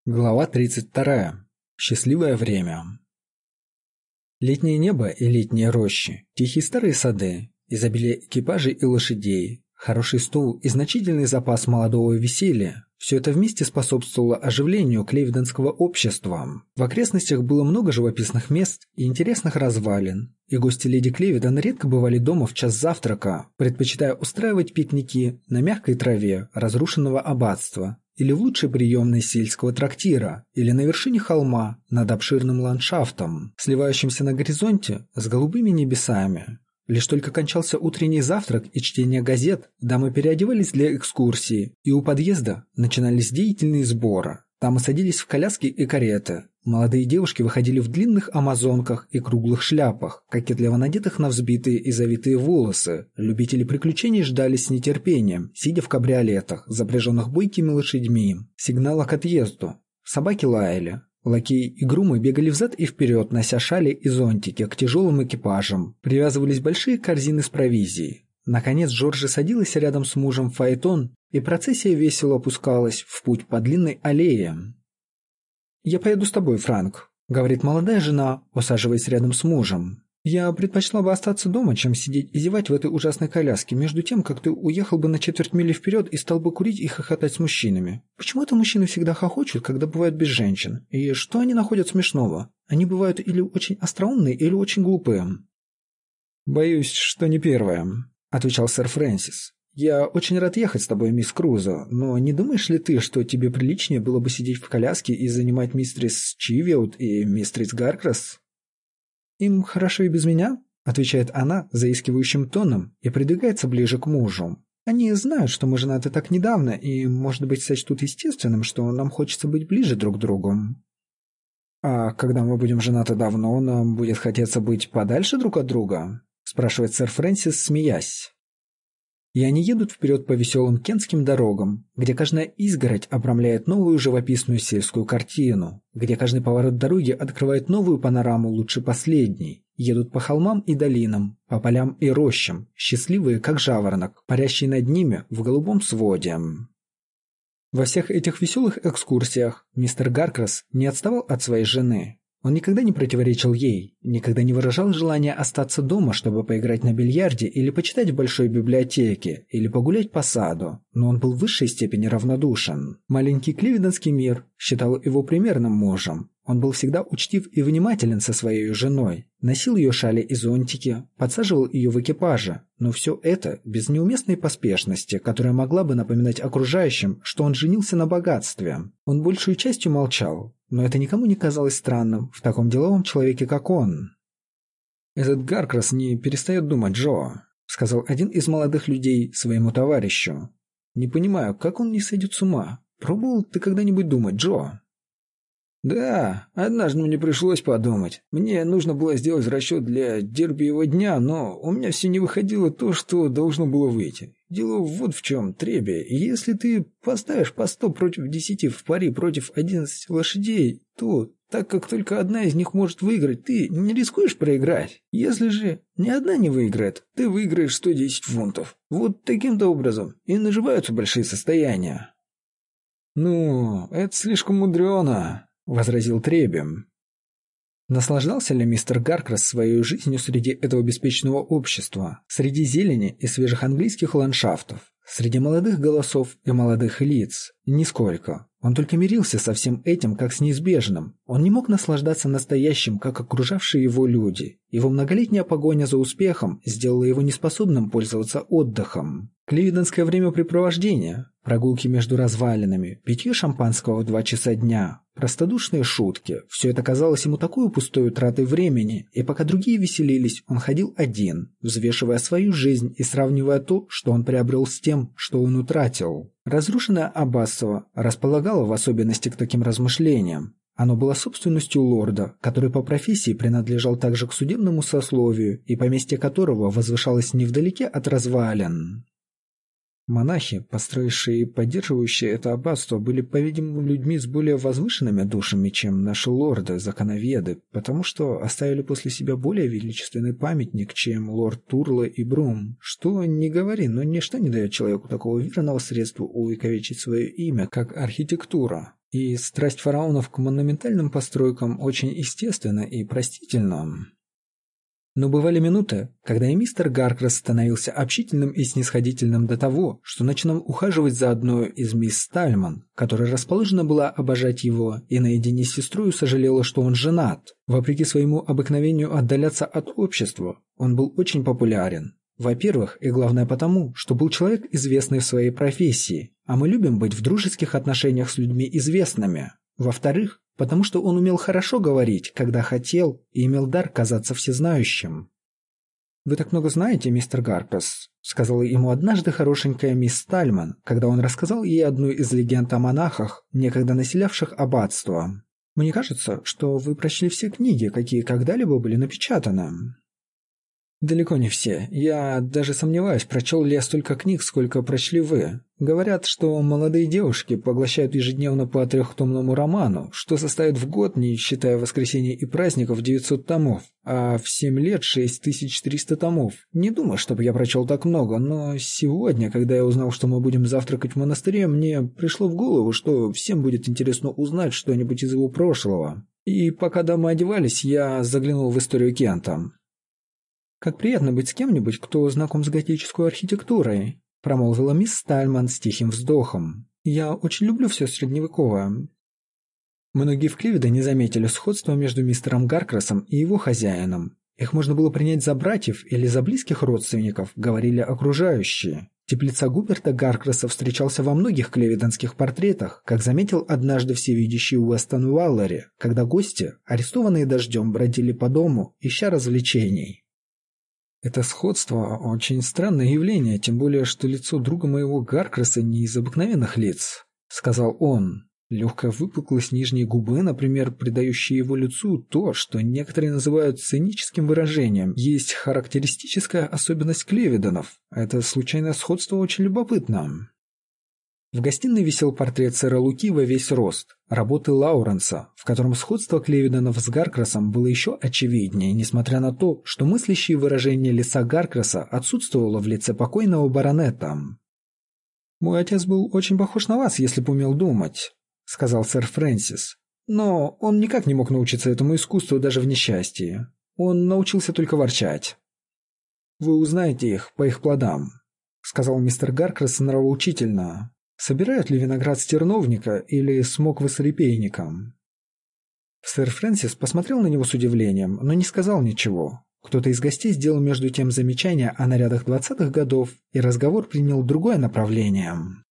Глава 32. Счастливое время. Летнее небо и летние рощи, тихие старые сады, изобилие экипажей и лошадей, хороший стол и значительный запас молодого веселья – все это вместе способствовало оживлению клейвденского общества. В окрестностях было много живописных мест и интересных развалин, и гости леди Клейведен редко бывали дома в час завтрака, предпочитая устраивать пикники на мягкой траве разрушенного аббатства, или в лучшей приемной сельского трактира, или на вершине холма над обширным ландшафтом, сливающимся на горизонте с голубыми небесами. Лишь только кончался утренний завтрак и чтение газет, дамы переодевались для экскурсии, и у подъезда начинались деятельные сборы. Там и садились в коляски и кареты. Молодые девушки выходили в длинных амазонках и круглых шляпах, кокетливо надетых на взбитые и завитые волосы. Любители приключений ждали с нетерпением, сидя в кабриолетах, запряженных бойкими лошадьми. Сигнала к отъезду. Собаки лаяли. Лакеи и грумы бегали взад и вперед, нося шали и зонтики к тяжелым экипажам. Привязывались большие корзины с провизией. Наконец Джорджи садилась рядом с мужем в фаэтон, и процессия весело опускалась в путь по длинной аллее. «Я поеду с тобой, Франк», — говорит молодая жена, усаживаясь рядом с мужем. «Я предпочла бы остаться дома, чем сидеть и зевать в этой ужасной коляске, между тем, как ты уехал бы на четверть мили вперед и стал бы курить и хохотать с мужчинами. Почему-то мужчины всегда хохочут, когда бывают без женщин. И что они находят смешного? Они бывают или очень остроумные, или очень глупые». «Боюсь, что не первое», — отвечал сэр Фрэнсис. «Я очень рад ехать с тобой, мисс Крузо, но не думаешь ли ты, что тебе приличнее было бы сидеть в коляске и занимать мистерис Чивиот и мистерис Гаркрас?» «Им хорошо и без меня», — отвечает она заискивающим тоном и придвигается ближе к мужу. «Они знают, что мы женаты так недавно, и, может быть, сочтут естественным, что нам хочется быть ближе друг к другу». «А когда мы будем женаты давно, нам будет хотеться быть подальше друг от друга?» — спрашивает сэр Фрэнсис, смеясь. И они едут вперед по веселым кентским дорогам, где каждая изгородь обрамляет новую живописную сельскую картину, где каждый поворот дороги открывает новую панораму лучше последней. Едут по холмам и долинам, по полям и рощам, счастливые, как жаворонок, парящий над ними в голубом своде. Во всех этих веселых экскурсиях мистер Гаркрас не отставал от своей жены. Он никогда не противоречил ей, никогда не выражал желания остаться дома, чтобы поиграть на бильярде или почитать в большой библиотеке, или погулять по саду, но он был в высшей степени равнодушен. Маленький клейведенский мир считал его примерным мужем. Он был всегда учтив и внимателен со своей женой, носил ее шали и зонтики, подсаживал ее в экипаже, но все это без неуместной поспешности, которая могла бы напоминать окружающим, что он женился на богатстве. Он большую частью молчал, но это никому не казалось странным в таком деловом человеке, как он. «Этот Гаркрас не перестает думать, Джо», — сказал один из молодых людей своему товарищу. «Не понимаю, как он не сойдет с ума? Пробовал ты когда-нибудь думать, Джо?» «Да, однажды мне пришлось подумать. Мне нужно было сделать расчет для дербиевого дня, но у меня все не выходило то, что должно было выйти. Дело вот в чем, Требе. Если ты поставишь по 100 против 10 в пари против 11 лошадей, то, так как только одна из них может выиграть, ты не рискуешь проиграть. Если же ни одна не выиграет, ты выиграешь 110 фунтов. Вот таким-то образом и наживаются большие состояния». «Ну, это слишком мудрено», — возразил Требем. Наслаждался ли мистер Гаркрас своей жизнью среди этого беспечного общества, среди зелени и свежих английских ландшафтов, среди молодых голосов и молодых лиц? Нисколько. Он только мирился со всем этим как с неизбежным. Он не мог наслаждаться настоящим, как окружавшие его люди. Его многолетняя погоня за успехом сделала его неспособным пользоваться отдыхом. Клейведенское времяпрепровождение, прогулки между развалинами, питье шампанского в 2 часа дня, простодушные шутки – все это казалось ему такой пустой тратой времени, и пока другие веселились, он ходил один, взвешивая свою жизнь и сравнивая то, что он приобрел, с тем, что он утратил. Разрушенное аббатство располагало в особенности к таким размышлениям. Оно было собственностью лорда, который по профессии принадлежал также к судебному сословию и поместье которого возвышалось невдалеке от развалин. Монахи, построившие и поддерживающие это аббатство, были, по-видимому, людьми с более возвышенными душами, чем наши лорды-законоведы, потому что оставили после себя более величественный памятник, чем лорд Турло и Брум. Что не говори, но ничто не дает человеку такого верного средства увековечить свое имя, как архитектура. И страсть фараонов к монументальным постройкам очень естественна и простительна. Но бывали минуты, когда и мистер Гаркрас становился общительным и снисходительным до того, что начинал ухаживать за одной из мисс Стальман, которая расположена была обожать его и наедине с сестрой сожалела, что он женат. Вопреки своему обыкновению отдаляться от общества, он был очень популярен. Во-первых, и главное потому, что был человек, известный в своей профессии, а мы любим быть в дружеских отношениях с людьми известными. Во-вторых, потому что он умел хорошо говорить, когда хотел, и имел дар казаться всезнающим. «Вы так много знаете, мистер Гаркрас», — сказала ему однажды хорошенькая мисс Стальман, когда он рассказал ей одну из легенд о монахах, некогда населявших аббатство. «Мне кажется, что вы прочли все книги, какие когда-либо были напечатаны». «Далеко не все. Я даже сомневаюсь, прочел ли я столько книг, сколько прочли вы. Говорят, что молодые девушки поглощают ежедневно по 3-томному роману, что составит в год, не считая воскресений и праздников, 900 томов, а в 7 лет 6300 томов. Не думаю, чтобы я прочел так много, но сегодня, когда я узнал, что мы будем завтракать в монастыре, мне пришло в голову, что всем будет интересно узнать что-нибудь из его прошлого. И пока дамы одевались, я заглянул в историю Кента». «Как приятно быть с кем-нибудь, кто знаком с готической архитектурой», — промолвила мисс Стальман с тихим вздохом. «Я очень люблю все средневековое». Многие в Кливиде не заметили сходства между мистером Гаркрасом и его хозяином. Их можно было принять за братьев или за близких родственников, говорили окружающие. Тип лица Губерта Гаркраса встречался во многих кливиденских портретах, как заметил однажды всевидящий Уэстон Уаллери, когда гости, арестованные дождем, бродили по дому, ища развлечений. «Это сходство – очень странное явление, тем более, что лицо друга моего Гаркраса не из обыкновенных лиц», – сказал он. Легкая выпуклость нижней губы, например, придающая его лицу то, что некоторые называют циническим выражением, есть характеристическая особенность Клевиденов. Это случайное сходство очень любопытно. В гостиной висел портрет сэра Луки во весь рост, работы Лауренса, в котором сходство Клевиденов с Гаркрасом было еще очевиднее, несмотря на то, что мыслящее выражение лица Гаркраса отсутствовало в лице покойного баронета. «Мой отец был очень похож на вас, если бы умел думать», — сказал сэр Фрэнсис. «Но он никак не мог научиться этому искусству даже в несчастье. Он научился только ворчать». «Вы узнаете их по их плодам», — сказал мистер Гаркрас нравоучительно. «Собирают ли виноград с терновника или смоквы с репейником?» Сэр Фрэнсис посмотрел на него с удивлением, но не сказал ничего. Кто-то из гостей сделал между тем замечание о нарядах 20-х годов, и разговор принял другое направление.